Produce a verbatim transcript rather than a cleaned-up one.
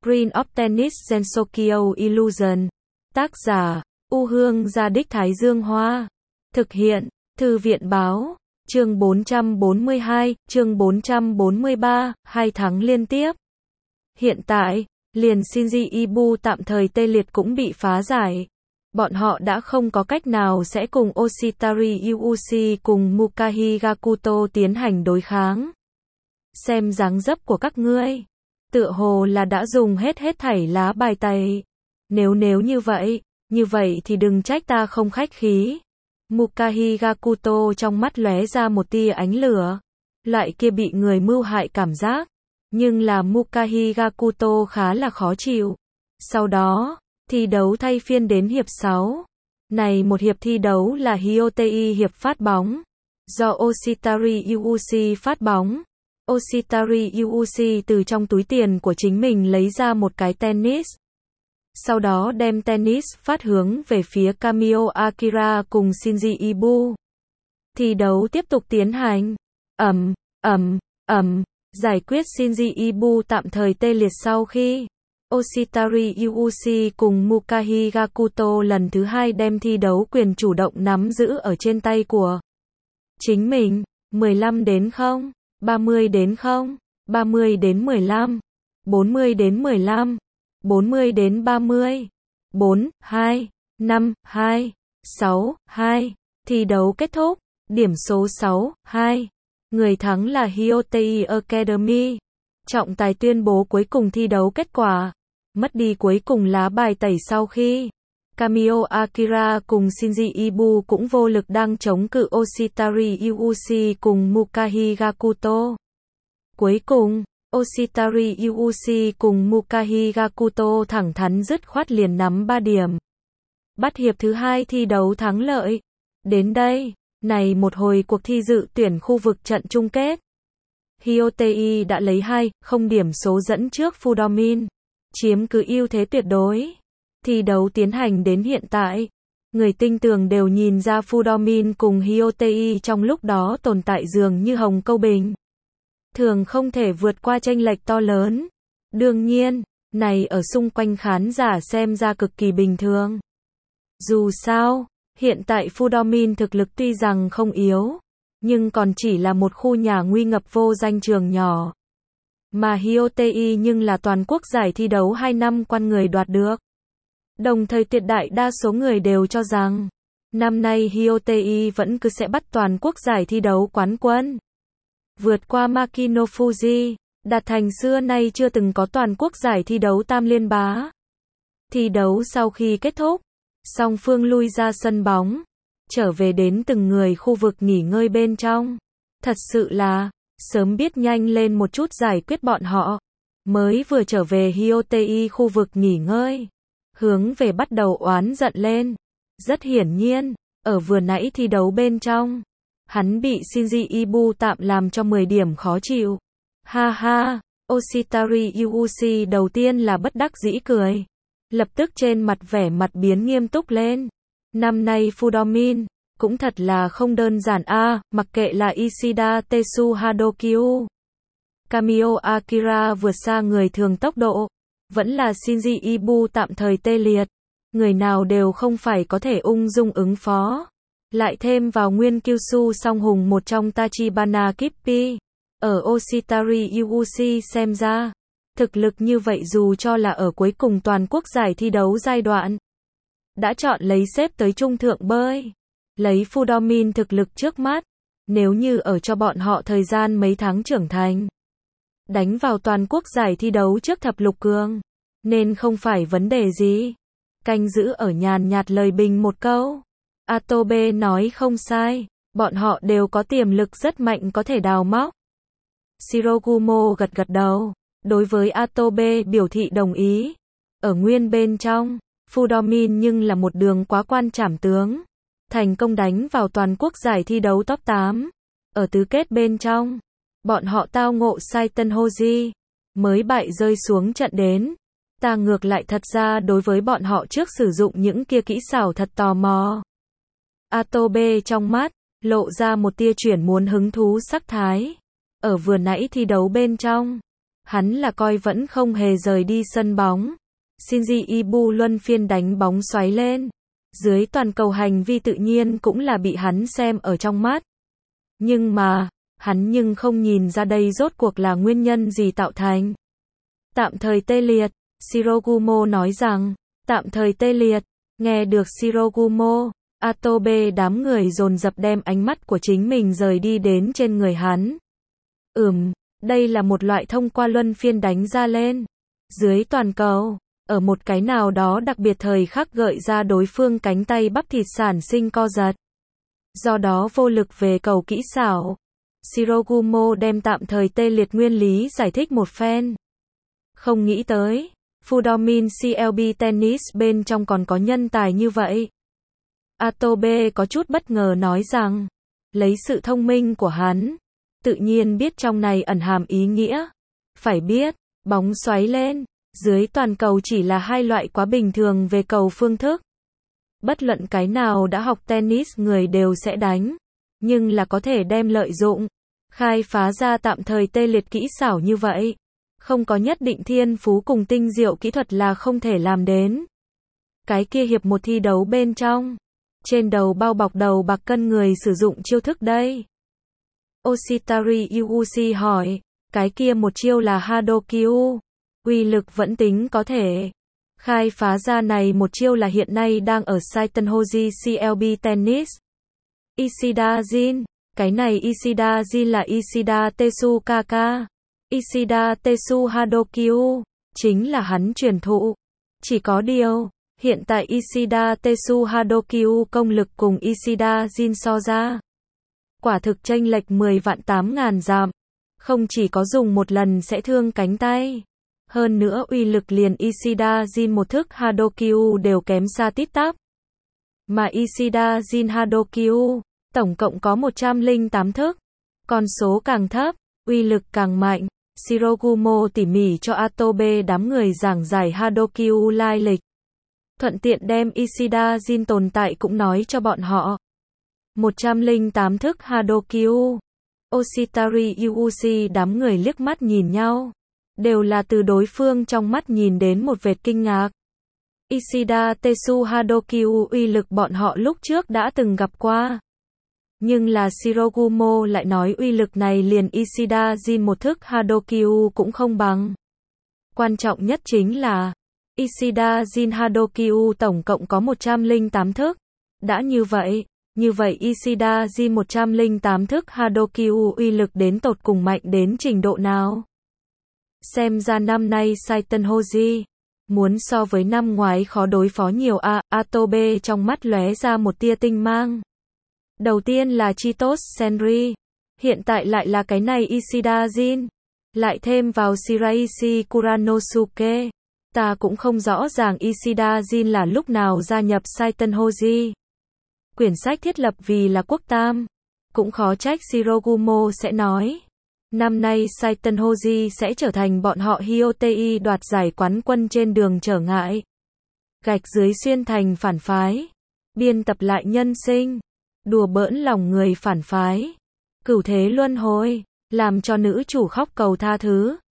Screen of Tennis Sensokyo Illusion. Tác giả, U Hương Gia Đích Thái Dương Hoa. Thực hiện, Thư viện Báo. Chương bốn trăm bốn mươi hai, chương bốn trăm bốn mươi ba, hai tháng liên tiếp. Hiện tại, liền Shinji Ibu tạm thời tê liệt cũng bị phá giải. Bọn họ đã không có cách nào sẽ cùng Oshitari Yuuchi cùng Mukahi Gakuto tiến hành đối kháng. Xem dáng dấp của các ngươi, tựa hồ là đã dùng hết hết thảy lá bài tẩy. Nếu nếu như vậy, như vậy thì đừng trách ta không khách khí. Mukahi Gakuto trong mắt lóe ra một tia ánh lửa. Loại kia bị người mưu hại cảm giác. Nhưng là Mukahi Gakuto khá là khó chịu. Sau đó, thi đấu thay phiên đến hiệp sáu. Này một hiệp thi đấu là Hyotei hiệp phát bóng. Do Oshitari Yuuchi phát bóng. Oshitari Yuuchi từ trong túi tiền của chính mình lấy ra một cái tennis. Sau đó đem tennis phát hướng về phía Kamio Akira cùng Shinji Ibu. Thi đấu tiếp tục tiến hành. Ầm, ầm, ầm, giải quyết Shinji Ibu tạm thời tê liệt sau khi Oshitari Yuuchi cùng Mukahi Gakuto lần thứ hai đem thi đấu quyền chủ động nắm giữ ở trên tay của chính mình. mười lăm đến không, ba mươi đến không, ba mươi đến mười lăm, bốn mươi đến mười lăm, bốn mươi đến ba mươi, bốn, hai, năm, hai, sáu, hai. Thi đấu kết thúc, điểm số sáu, hai. Người thắng là Hyotei Academy. Trọng tài tuyên bố cuối cùng thi đấu kết quả. Mất đi cuối cùng lá bài tẩy sau khi Kamio Akira cùng Shinji Ibu cũng vô lực đang chống cự Oshitari Yuuchi cùng Mukahi Gakuto. Cuối cùng, Oshitari Yuuchi cùng Mukahi Gakuto thẳng thắn dứt khoát liền nắm ba điểm. Bắt hiệp thứ hai thi đấu thắng lợi. Đến đây, này một hồi cuộc thi dự tuyển khu vực trận chung kết. Hyotei đã lấy hai không điểm số dẫn trước Fudomin, chiếm cứ ưu thế tuyệt đối. Thi đấu tiến hành đến hiện tại, người tinh tường đều nhìn ra Fudomin cùng Hyotei trong lúc đó tồn tại dường như hồng câu bình. Thường không thể vượt qua chênh lệch to lớn. Đương nhiên, này ở xung quanh khán giả xem ra cực kỳ bình thường. Dù sao, hiện tại Fudomin thực lực tuy rằng không yếu, nhưng còn chỉ là một khu nhà nguy ngập vô danh trường nhỏ. Mà Hyotei nhưng là toàn quốc giải thi đấu hai năm quan người đoạt được. Đồng thời tuyệt đại đa số người đều cho rằng, năm nay Hyotei vẫn cứ sẽ bắt toàn quốc giải thi đấu quán quân. Vượt qua Makino Fuji, đạt thành xưa nay chưa từng có toàn quốc giải thi đấu tam liên bá. Thi đấu sau khi kết thúc, song phương lui ra sân bóng, trở về đến từng người khu vực nghỉ ngơi bên trong. Thật sự là, sớm biết nhanh lên một chút giải quyết bọn họ. Mới vừa trở về Hyotei khu vực nghỉ ngơi, hướng về bắt đầu oán giận lên. Rất hiển nhiên, ở vừa nãy thi đấu bên trong, hắn bị Shinji Ibu tạm làm cho mười điểm khó chịu. Ha ha, Oshitari Yuuchi đầu tiên là bất đắc dĩ cười. Lập tức trên mặt vẻ mặt biến nghiêm túc lên. Năm nay Fudomin, cũng thật là không đơn giản a, à, mặc kệ là Ishida Tetsuhado Kyu, Kamio Akira vượt xa người thường tốc độ, vẫn là Shinji Ibu tạm thời tê liệt. Người nào đều không phải có thể ung dung ứng phó. Lại thêm vào nguyên Kyushu song hùng một trong Tachibana Kippi. Ở Oshitari Yuuchi xem ra, thực lực như vậy dù cho là ở cuối cùng toàn quốc giải thi đấu giai đoạn, đã chọn lấy xếp tới trung thượng bơi. Lấy Fudomin thực lực trước mắt, nếu như ở cho bọn họ thời gian mấy tháng trưởng thành, đánh vào toàn quốc giải thi đấu trước thập lục cường, nên không phải vấn đề gì. Canh giữ ở nhàn nhạt lời bình một câu. Atobe nói không sai, bọn họ đều có tiềm lực rất mạnh có thể đào móc. Shirogumo gật gật đầu, đối với Atobe biểu thị đồng ý. Ở nguyên bên trong, Fudomin nhưng là một đường quá quan trảm tướng. Thành công đánh vào toàn quốc giải thi đấu top tám. Ở tứ kết bên trong, bọn họ tao ngộ Saiten Hoji, mới bại rơi xuống trận đến. Ta ngược lại thật ra đối với bọn họ trước sử dụng những kia kỹ xảo thật tò mò. Atobe trong mắt, lộ ra một tia chuyển muốn hứng thú sắc thái. Ở vừa nãy thi đấu bên trong, hắn là coi vẫn không hề rời đi sân bóng. Shinji Ibu luân phiên đánh bóng xoáy lên. Dưới toàn cầu hành vi tự nhiên cũng là bị hắn xem ở trong mắt. Nhưng mà, hắn nhưng không nhìn ra đây rốt cuộc là nguyên nhân gì tạo thành. Tạm thời tê liệt, Shirogumo nói rằng, tạm thời tê liệt, nghe được Shirogumo, Atobe đám người dồn dập đem ánh mắt của chính mình rời đi đến trên người hắn. Ừm, đây là một loại thông qua luân phiên đánh ra lên. Dưới toàn cầu, ở một cái nào đó đặc biệt thời khắc gợi ra đối phương cánh tay bắp thịt sản sinh co giật. Do đó vô lực về cầu kỹ xảo. Shirogumo đem tạm thời tê liệt nguyên lý giải thích một phen. Không nghĩ tới, Fudomin xê lờ bê Tennis bên trong còn có nhân tài như vậy. Atobe có chút bất ngờ nói rằng, lấy sự thông minh của hắn, tự nhiên biết trong này ẩn hàm ý nghĩa. Phải biết, bóng xoáy lên, dưới toàn cầu chỉ là hai loại quá bình thường về cầu phương thức. Bất luận cái nào đã học tennis người đều sẽ đánh, nhưng là có thể đem lợi dụng, khai phá ra tạm thời tê liệt kỹ xảo như vậy. Không có nhất định thiên phú cùng tinh diệu kỹ thuật là không thể làm đến. Cái kia hiệp một thi đấu bên trong, trên đầu bao bọc đầu bạc cân người sử dụng chiêu thức đây. Oshitari Yuuchi hỏi, cái kia một chiêu là Hadokyu, uy lực vẫn tính có thể. Khai phá ra này một chiêu là hiện nay đang ở Saitenhoji xê lờ bê Tennis. Ishida Jin, cái này Ishida Jin là Ishida Tetsu Kaka. Ishida Tetsu Hadokyu, chính là hắn truyền thụ. Chỉ có điều, hiện tại Ishida Tetsu Hadokyu công lực cùng Ishida Jin so ra. Quả thực chênh lệch mười vạn tám ngàn dặm. Không chỉ có dùng một lần sẽ thương cánh tay. Hơn nữa uy lực liền Ishida Jin một thức Hadokyu đều kém xa tít tắp. Mà Ishida Jin Hadokyu, tổng cộng có một trăm lẻ tám thức. Con số càng thấp, uy lực càng mạnh. Shirogumo tỉ mỉ cho Atobe đám người giảng giải Hadokyu lai lịch. Thuận tiện đem Ishida Jin tồn tại cũng nói cho bọn họ. một trăm lẻ tám thức Hadokyu. Oshitari Yuuchi đám người liếc mắt nhìn nhau. Đều là từ đối phương trong mắt nhìn đến một vệt kinh ngạc. Ishida Tetsu Hadokyu uy lực bọn họ lúc trước đã từng gặp qua. Nhưng là Shirogumo lại nói uy lực này liền Ishida Jin một thức Hadokyu cũng không bằng. Quan trọng nhất chính là, Ishida Jin Hadokyu tổng cộng có một trăm lẻ tám thức. Đã như vậy, như vậy Ishida Jin một trăm lẻ tám thức Hadokyu uy lực đến tột cùng mạnh đến trình độ nào? Xem ra năm nay Saitenhoji, muốn so với năm ngoái khó đối phó nhiều a, Atobe trong mắt lóe ra một tia tinh mang. Đầu tiên là Chitos Senri, hiện tại lại là cái này Ishida Jin, lại thêm vào Shiraishi Kuranosuke. Ta cũng không rõ ràng Ishida Jin là lúc nào gia nhập Saitenhoji. Quyển sách thiết lập vì là quốc tam, cũng khó trách Shirogumo sẽ nói. Năm nay Saitenhoji sẽ trở thành bọn họ Hyotei đoạt giải quán quân trên đường trở ngại. Gạch dưới xuyên thành phản phái. Biên tập lại nhân sinh. Đùa bỡn lòng người phản phái. Cửu thế luân hồi. Làm cho nữ chủ khóc cầu tha thứ.